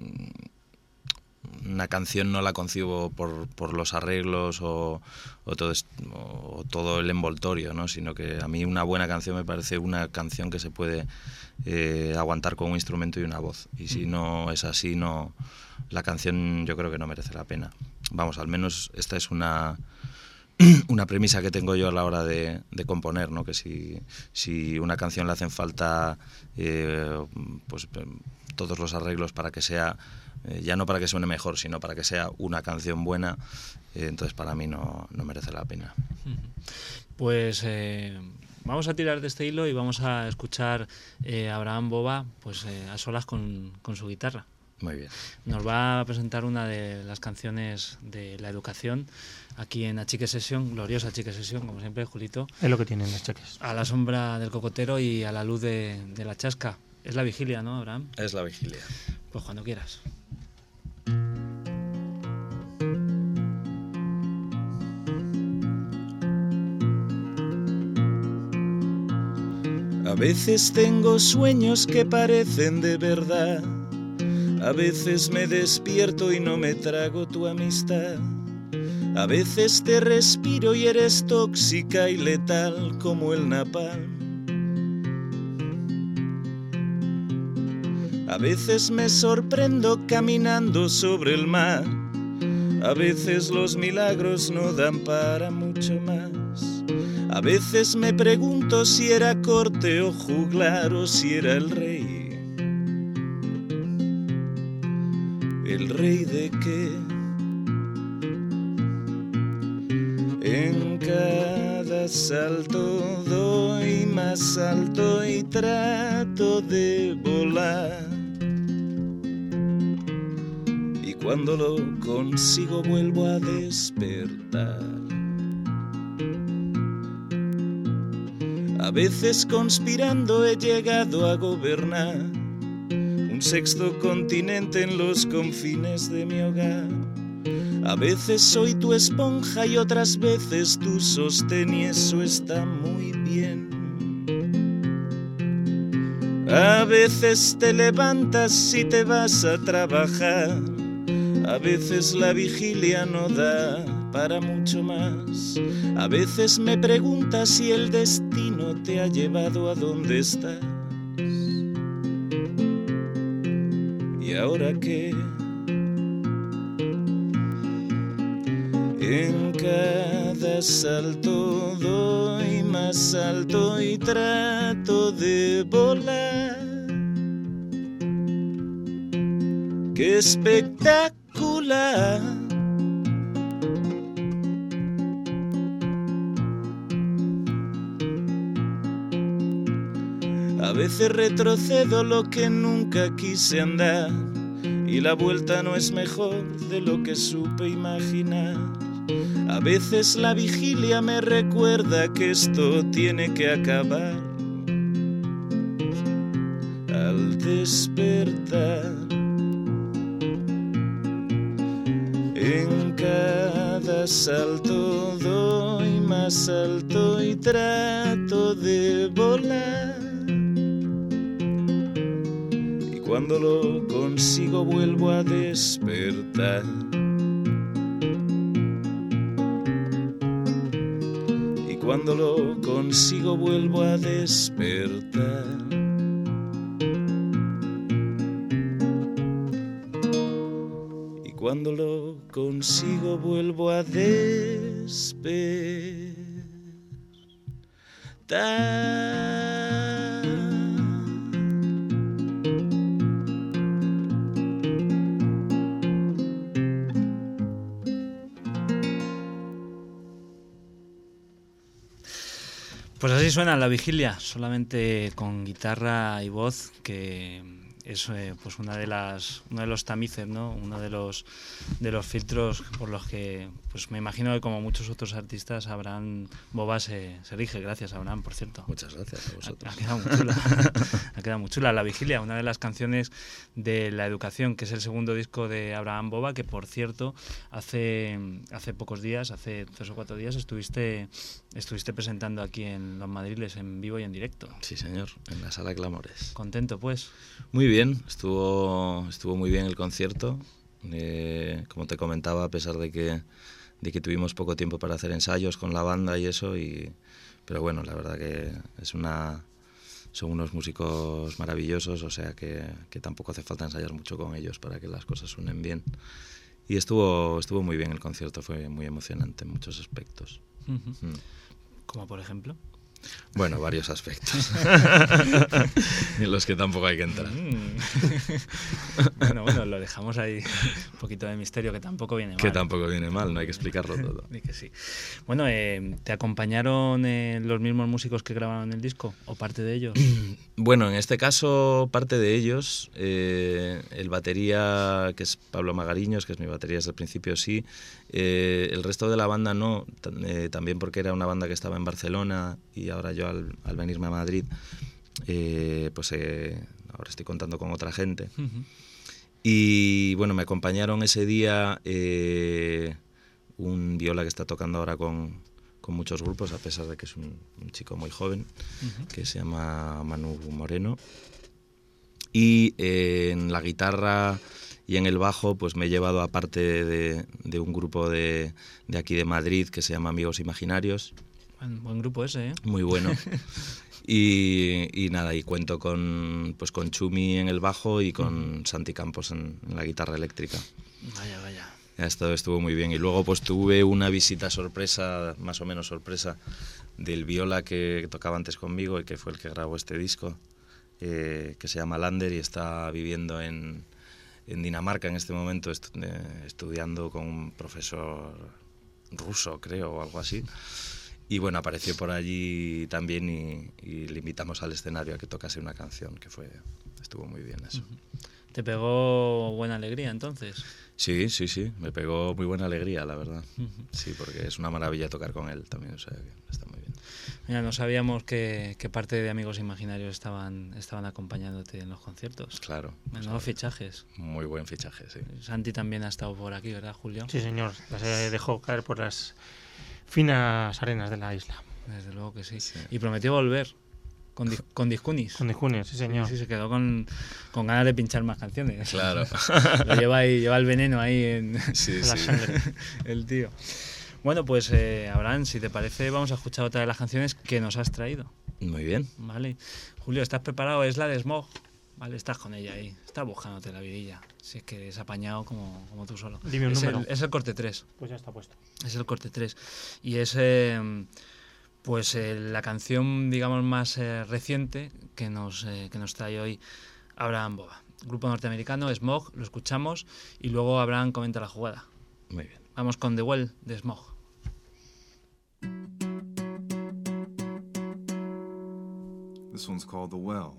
una canción no la concibo por, por los arreglos o, o, todo, o todo el envoltorio, ¿no? Sino que a mí una buena canción me parece una canción que se puede eh, aguantar con un instrumento y una voz. Y si no es así, no, la canción yo creo que no merece la pena. Vamos, al menos esta es una una premisa que tengo yo a la hora de, de componer, ¿no? Que si, si una canción le hacen falta eh, pues todos los arreglos para que sea, eh, ya no para que suene mejor, sino para que sea una canción buena, eh, entonces para mí no, no merece la pena. Pues eh, vamos a tirar de este hilo y vamos a escuchar eh, a Abraham Boba pues eh, a solas con, con su guitarra. Muy bien. Nos va a presentar una de las canciones de la educación aquí en Achique Sesión, gloriosa Achique Sesión, como siempre, Julito. Es lo que tienen los cheques. A la sombra del cocotero y a la luz de, de la chasca. Es la vigilia, ¿no, Abraham? Es la vigilia. Pues cuando quieras. A veces tengo sueños que parecen de verdad. A veces me despierto y no me trago tu amistad. A veces te respiro y eres tóxica y letal como el napalm. A veces me sorprendo caminando sobre el mar. A veces los milagros no dan para mucho más. A veces me pregunto si era corte o juglar o si era el rey. ¿El rey de qué? En cada salto doy más alto y trato de volar. Y cuando lo consigo vuelvo a despertar. A veces conspirando he llegado a gobernar un sexto continente en los confines de mi hogar. A veces soy tu esponja y otras veces tu sostén y eso está muy bien. A veces te levantas y te vas a trabajar. A veces la vigilia no da para mucho más. A veces me preguntas si el destino te ha llevado a donde estás. ¿Y ahora qué? En cada salto doy más alto y trato de volar. ¡Qué espectacular! A veces retrocedo lo que nunca quise andar y la vuelta no es mejor de lo que supe imaginar. A veces la vigilia me recuerda que esto tiene que acabar. Al despertar, en cada salto doy más alto y trato de volar. Y cuando lo consigo vuelvo a despertar. Cuando lo consigo vuelvo a despertar. Y cuando lo consigo vuelvo a despertar. Pues así suena La Vigilia, solamente con guitarra y voz, que es eh, pues una de las uno de los tamices, ¿no? Uno de los de los filtros por los que pues me imagino que como muchos otros artistas Abraham Bova se, se rige. Gracias, Abraham, por cierto. Muchas gracias a vosotros. Ha, ha quedado muy chula. Ha quedado muy chula La Vigilia, una de las canciones de La Educación, que es el segundo disco de Abraham Bova, que por cierto hace hace pocos días, hace tres o cuatro días estuviste estuviste presentando aquí en Los Madriles en vivo y en directo. Sí, señor, en la Sala Clamores. ¿Contento, pues? Muy bien, estuvo estuvo muy bien el concierto. Eh, como te comentaba, a pesar de que de que tuvimos poco tiempo para hacer ensayos con la banda y eso, y pero bueno, la verdad que es una son unos músicos maravillosos, o sea que, que tampoco hace falta ensayar mucho con ellos para que las cosas suenen bien. Y estuvo estuvo muy bien el concierto, fue muy emocionante en muchos aspectos. Uh-huh. Mm. ¿Como por ejemplo? Bueno, varios aspectos en los que tampoco hay que entrar. Mm. Bueno, bueno, lo dejamos ahí un poquito de misterio, que tampoco viene mal. Que tampoco viene mal, no hay que explicarlo todo. Di que sí. Bueno, eh, ¿te acompañaron eh, los mismos músicos que grabaron el disco o parte de ellos? Bueno, en este caso parte de ellos. Eh, el batería, que es Pablo Magariños, que es mi batería desde el principio, sí. Eh, el resto de la banda no, eh, también porque era una banda que estaba en Barcelona y ahora yo al, al venirme a Madrid, eh, pues eh, ahora estoy contando con otra gente. Uh-huh. Y bueno, me acompañaron ese día eh, un viola que está tocando ahora con, con muchos grupos, a pesar de que es un, un chico muy joven, uh-huh. que se llama Manu Moreno. Y eh, en la guitarra y en el bajo pues me he llevado, aparte de, de un grupo de, de aquí de Madrid que se llama Amigos Imaginarios. Buen, buen grupo ese, ¿eh? Muy bueno. Y, y nada, y cuento con, pues con Chumi en el bajo y con uh-huh. Santi Campos en, en la guitarra eléctrica. Vaya, vaya. Esto estuvo muy bien. Y luego pues tuve una visita sorpresa, más o menos sorpresa, del viola que tocaba antes conmigo y que fue el que grabó este disco, eh, que se llama Lander y está viviendo en, en Dinamarca en este momento, estu- eh, estudiando con un profesor ruso, creo, o algo así. Y bueno, apareció por allí también y, y le invitamos al escenario a que tocase una canción, que fue estuvo muy bien eso. ¿Te pegó buena alegría entonces? Sí, sí, sí, me pegó muy buena alegría, la verdad. Sí, porque es una maravilla tocar con él también, o sea que está muy bien. Mira, no sabíamos que, que parte de Amigos Imaginarios estaban, estaban acompañándote en los conciertos. Claro. Menudos fichajes. Muy buen fichaje, sí. Santi también ha estado por aquí, ¿verdad, Julio? Sí, señor, se dejó caer por las finas arenas de la isla. Desde luego que sí. Sí. Y prometió volver con, di- con Discunis. Con Discunis, sí, señor. Sí, sí, se quedó con, con ganas de pinchar más canciones. Claro. Lo lleva ahí, lleva el veneno ahí en, Sí, en la sí. sangre, el tío. Bueno, pues eh, Abraham, si te parece, vamos a escuchar otra de las canciones que nos has traído. Muy bien. Vale. Julio, ¿estás preparado? Es la de Smog. Vale, estás con ella ahí. Estás buscándote la vidilla. Si es que es apañado como, como tú solo. Dime un es, número. el, es el corte tres. Pues ya está puesto. Es el corte tres. Y es eh, pues eh, la canción, digamos, más eh, reciente que nos, eh, que nos trae hoy Abraham Boba. Grupo norteamericano, Smog, lo escuchamos y luego Abraham comenta la jugada. Muy bien. Vamos con The Well de Smog. This one's called The Well.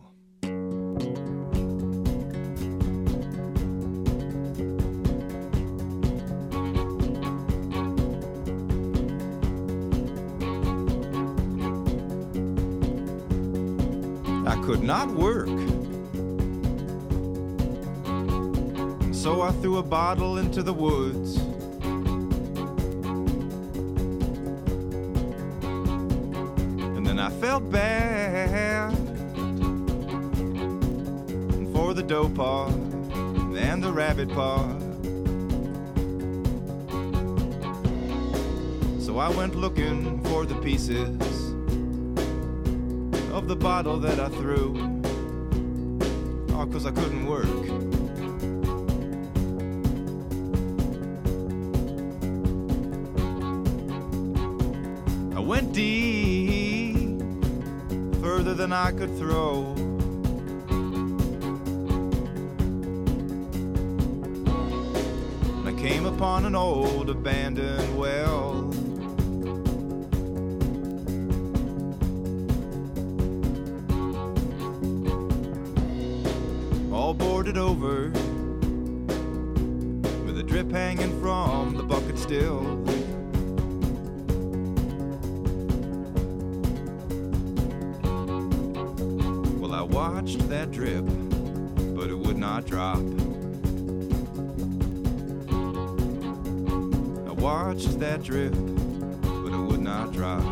I could not work, and so I threw a bottle into the woods. And then I felt bad for the doe paw and the rabbit paw. So I went looking for the pieces of the bottle that I threw, all 'cause I couldn't work. I went deep, further than I could throw. And I came upon an old abandoned well. All boarded over, with a drip hanging from the bucket still. Well, I watched that drip, but it would not drop. I watched that drip, but it would not drop.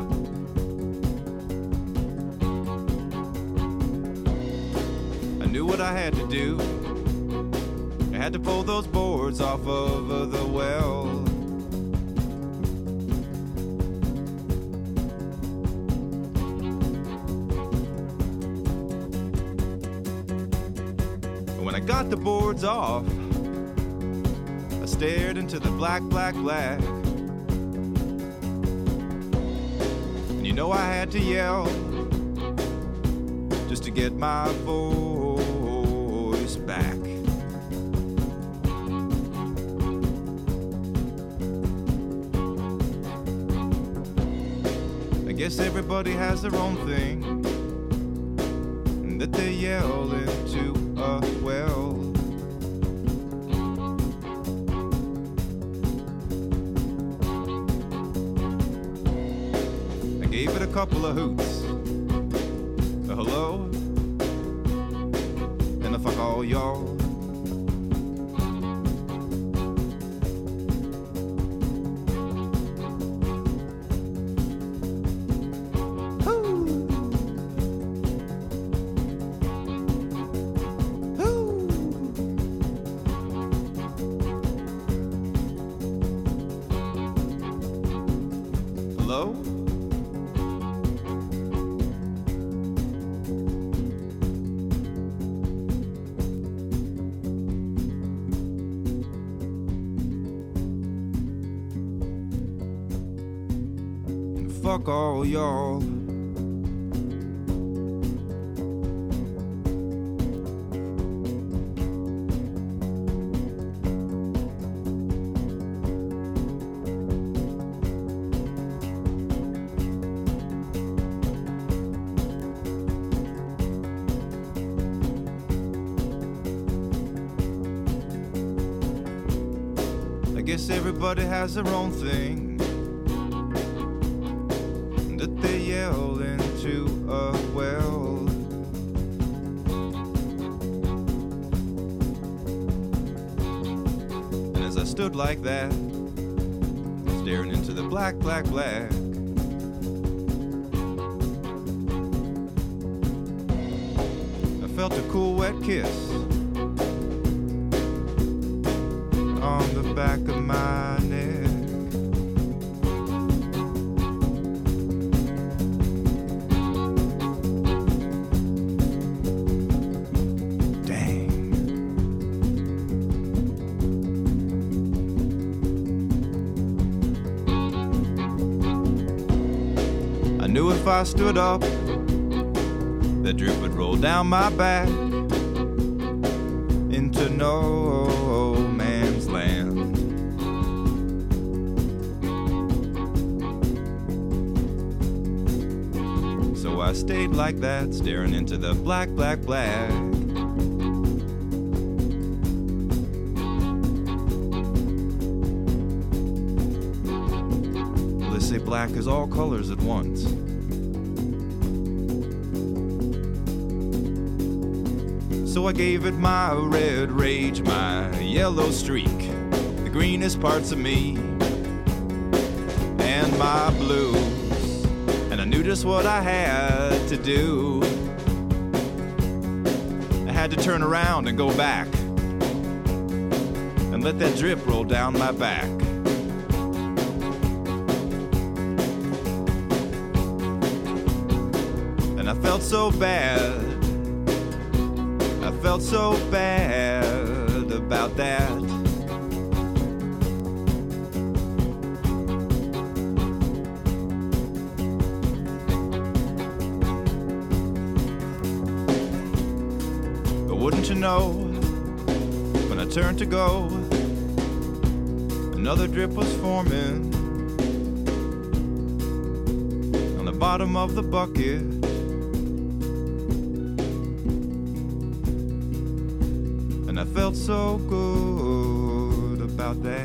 I knew what I had to do. I had to pull those boards off of uh, the well. And when I got the boards off, I stared into the black, black, black. And you know I had to yell just to get my voice back. I guess everybody has their own thing that they yell into a well. I gave it a couple of hoots, a hello, and a fuck all y'all. Ooh. Hello? Fuck all y'all. I guess everybody has their own thing that they yell into a well. And as I stood like that, staring into the black, black, black, I felt a cool wet kiss on the back of my neck. Dang. I knew if I stood up, that drip would roll down my back into no man's land. So I stayed like that, staring into the black, black, black. Well, they say black is all colors at once. So I gave it my red rage, my yellow streak, the greenest parts of me, and my blues. And I knew just what I had to do. I had to turn around and go back and let that drip roll down my back. And I felt so bad. I felt so bad about that. But wouldn't you know, when I turned to go, another drip was forming on the bottom of the bucket. I felt so good about that.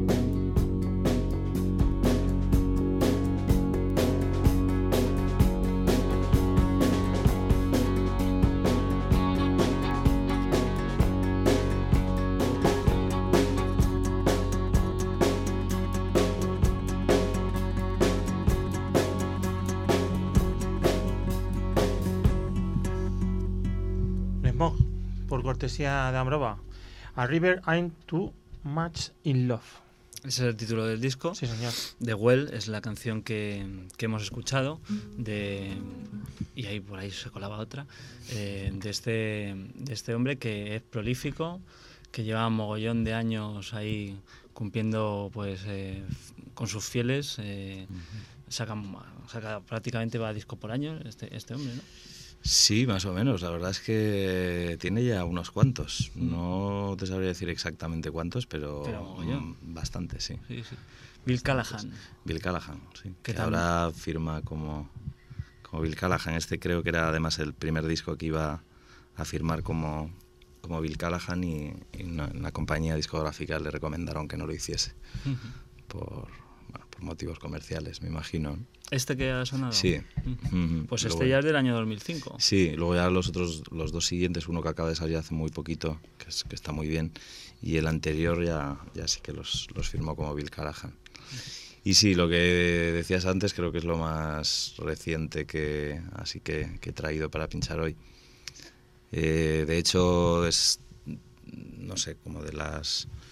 Smog, por cortesía de Ambrova. A River I'm Too Much in Love. Ese es el título del disco. Sí, señor. The Well es la canción que, que hemos escuchado de, y ahí por ahí se colaba otra eh, de este de este hombre que es prolífico, que lleva un mogollón de años ahí cumpliendo pues eh, con sus fieles. Eh, uh-huh. saca, saca prácticamente va a disco por año este este hombre, ¿no? Sí, más o menos. La verdad es que tiene ya unos cuantos. No te sabría decir exactamente cuántos, pero, pero mm, bastante, sí. sí, sí. Bill Callahan. Bill Callahan, sí. Que ahora firma como, como Bill Callahan. Este creo que era además el primer disco que iba a firmar como, como Bill Callahan y, y no, en la compañía discográfica le recomendaron que no lo hiciese. Uh-huh. Por... Bueno, por motivos comerciales, me imagino. ¿Este que ha sonado? Sí. Uh-huh. Pues luego, este ya es del año dos mil cinco. Sí, luego ya los otros, los dos siguientes, uno que acaba de salir hace muy poquito, que, es, que está muy bien, y el anterior ya, ya sí que los, los firmó como Bill Callahan. Y sí, lo que decías antes creo que es lo más reciente que, así que, que he traído para pinchar hoy. Eh, de hecho, es, no sé, como de las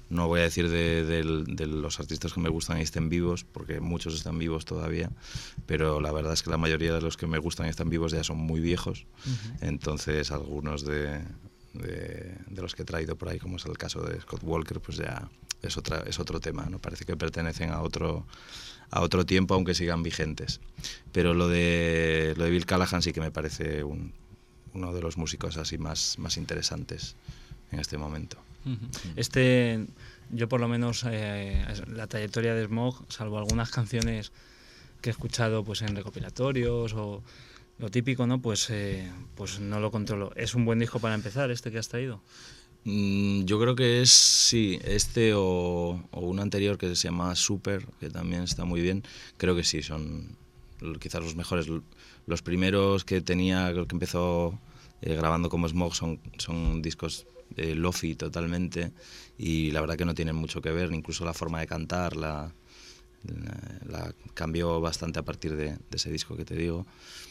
No voy a decir de, de, de los artistas que me gustan y estén vivos, porque muchos están vivos todavía, pero la verdad es que la mayoría de los que me gustan y están vivos ya son muy viejos. Uh-huh. Entonces algunos de, de, de los que he traído por ahí, como es el caso de Scott Walker, pues ya es, otra, es otro tema, ¿no? Parece que pertenecen a otro, a otro tiempo, aunque sigan vigentes. Pero lo de, lo de Bill Callahan sí que me parece un, uno de los músicos así más, más interesantes en este momento. Este, yo por lo menos eh, la trayectoria de Smog, salvo algunas canciones que he escuchado pues en recopilatorios o lo típico, ¿no? Pues, eh, pues no lo controlo. ¿Es un buen disco para empezar este que has traído? Mm, yo creo que es, sí, este o, o un anterior que se llama Super, que también está muy bien. Creo que sí, son quizás los mejores. Los primeros que tenía, que empezó eh, grabando como Smog, son, son discos Eh, lofi totalmente, y la verdad que no tienen mucho que ver, incluso la forma de cantar la, la, la cambió bastante a partir de, de ese disco que te digo,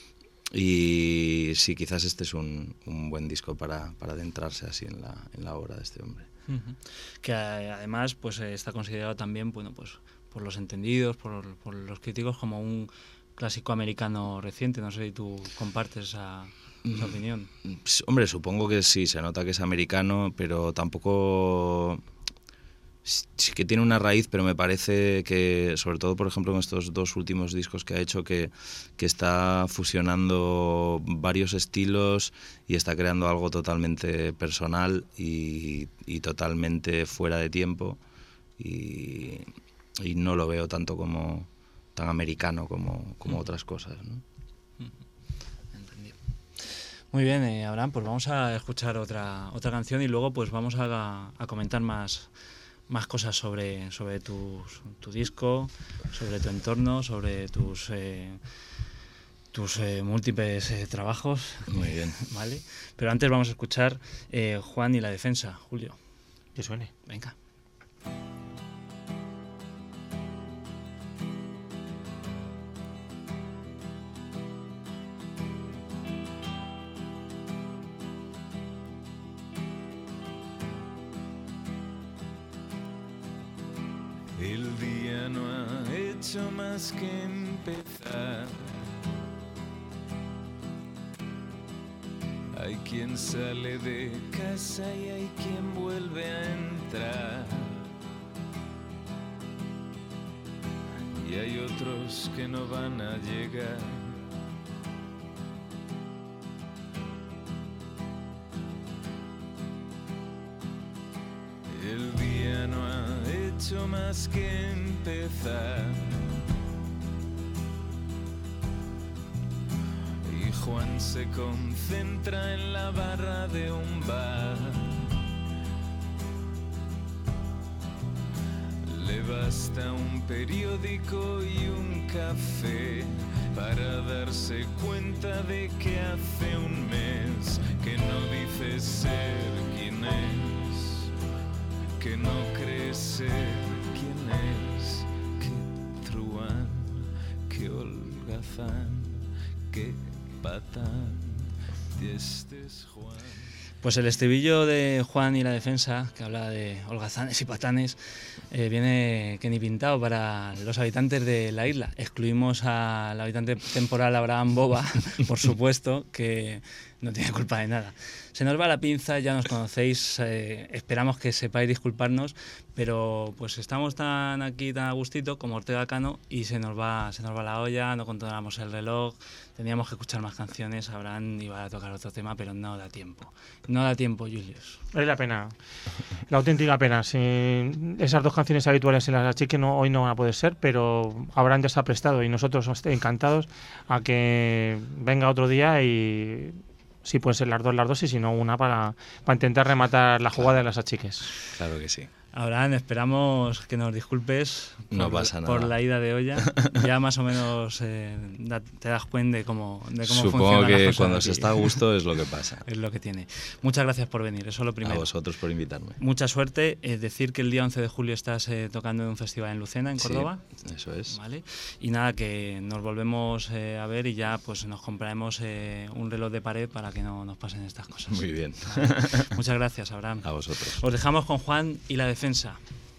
y sí, quizás este es un, un buen disco para, para adentrarse así en la, en la obra de este hombre. Uh-huh. Que además pues está considerado también, bueno, pues por los entendidos, por, por los críticos, como un clásico americano reciente. No sé si tú compartes esa, esa opinión. Hombre, supongo que sí, se nota que es americano, pero tampoco... Sí que tiene una raíz, pero me parece que, sobre todo, por ejemplo, en estos dos últimos discos que ha hecho, que, que está fusionando varios estilos y está creando algo totalmente personal y, y totalmente fuera de tiempo, y, y no lo veo tanto como tan americano como, como mm. otras cosas, ¿no? Entendido. Muy bien, eh, Abraham, pues vamos a escuchar otra, otra canción y luego pues vamos a, a comentar más... más cosas sobre, sobre tu, tu disco, sobre tu entorno, sobre tus eh, tus eh, múltiples eh, trabajos. Muy bien. ¿Vale? Pero antes vamos a escuchar eh, Juan y la defensa, Julio. Que suene. Venga. El día no ha hecho más que empezar. Hay quien sale de casa y hay quien vuelve a entrar. Y hay otros que no van a llegar. El día no ha hecho más que empezar. Y Juan se concentra en la barra de un bar. Le basta un periódico y un café para darse cuenta de que hace un mes que no dice ser quien es, que no cree ser quien es, que truán, que holgazán, que patán, y este es Juan. Pues el estribillo de Juan y la defensa, que habla de holgazanes y patanes, eh, viene que ni pintado para los habitantes de la isla. Excluimos al habitante temporal Abraham Boba, por supuesto, que no tiene culpa de nada. Se nos va la pinza, ya nos conocéis, eh, esperamos que sepáis disculparnos, pero pues estamos tan aquí, tan a gustito como Ortega Cano, y se nos va, se nos va la olla, no controlamos el reloj, teníamos que escuchar más canciones, Abraham iba a tocar otro tema, pero no da tiempo. No da tiempo, Julius. Es la pena, la auténtica pena. Si esas dos canciones habituales en las Achiques no, hoy no van a poder ser, pero Abraham ya está prestado y nosotros encantados a que venga otro día y... Sí, pueden ser las dos, las dos, y si no, una para, para intentar rematar la jugada, claro, de las Achiques. Claro que sí. Abraham, esperamos que nos disculpes no por, pasa nada. por la ida de olla. Ya más o menos eh, da, te das cuenta de cómo, de cómo Supongo funcionan que las cosas cuando aquí. Se está a gusto es lo que pasa. Es lo que tiene. Muchas gracias por venir, eso es lo primero. A vosotros por invitarme. Mucha suerte. Eh, decir que el día once de julio estás eh, tocando en un festival en Lucena, en Córdoba. Sí, eso es. ¿Vale? Y nada, que nos volvemos eh, a ver y ya pues nos compraremos eh, un reloj de pared para que no nos pasen estas cosas. Muy bien. ¿Vale? Muchas gracias, Abraham. A vosotros. Os dejamos con Juan y la defensa. defensa.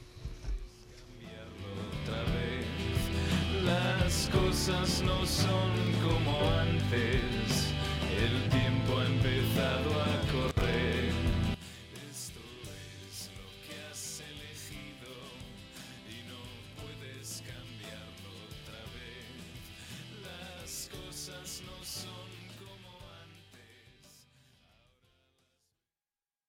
Otra vez, las cosas no son como antes, el tiempo ha empezado a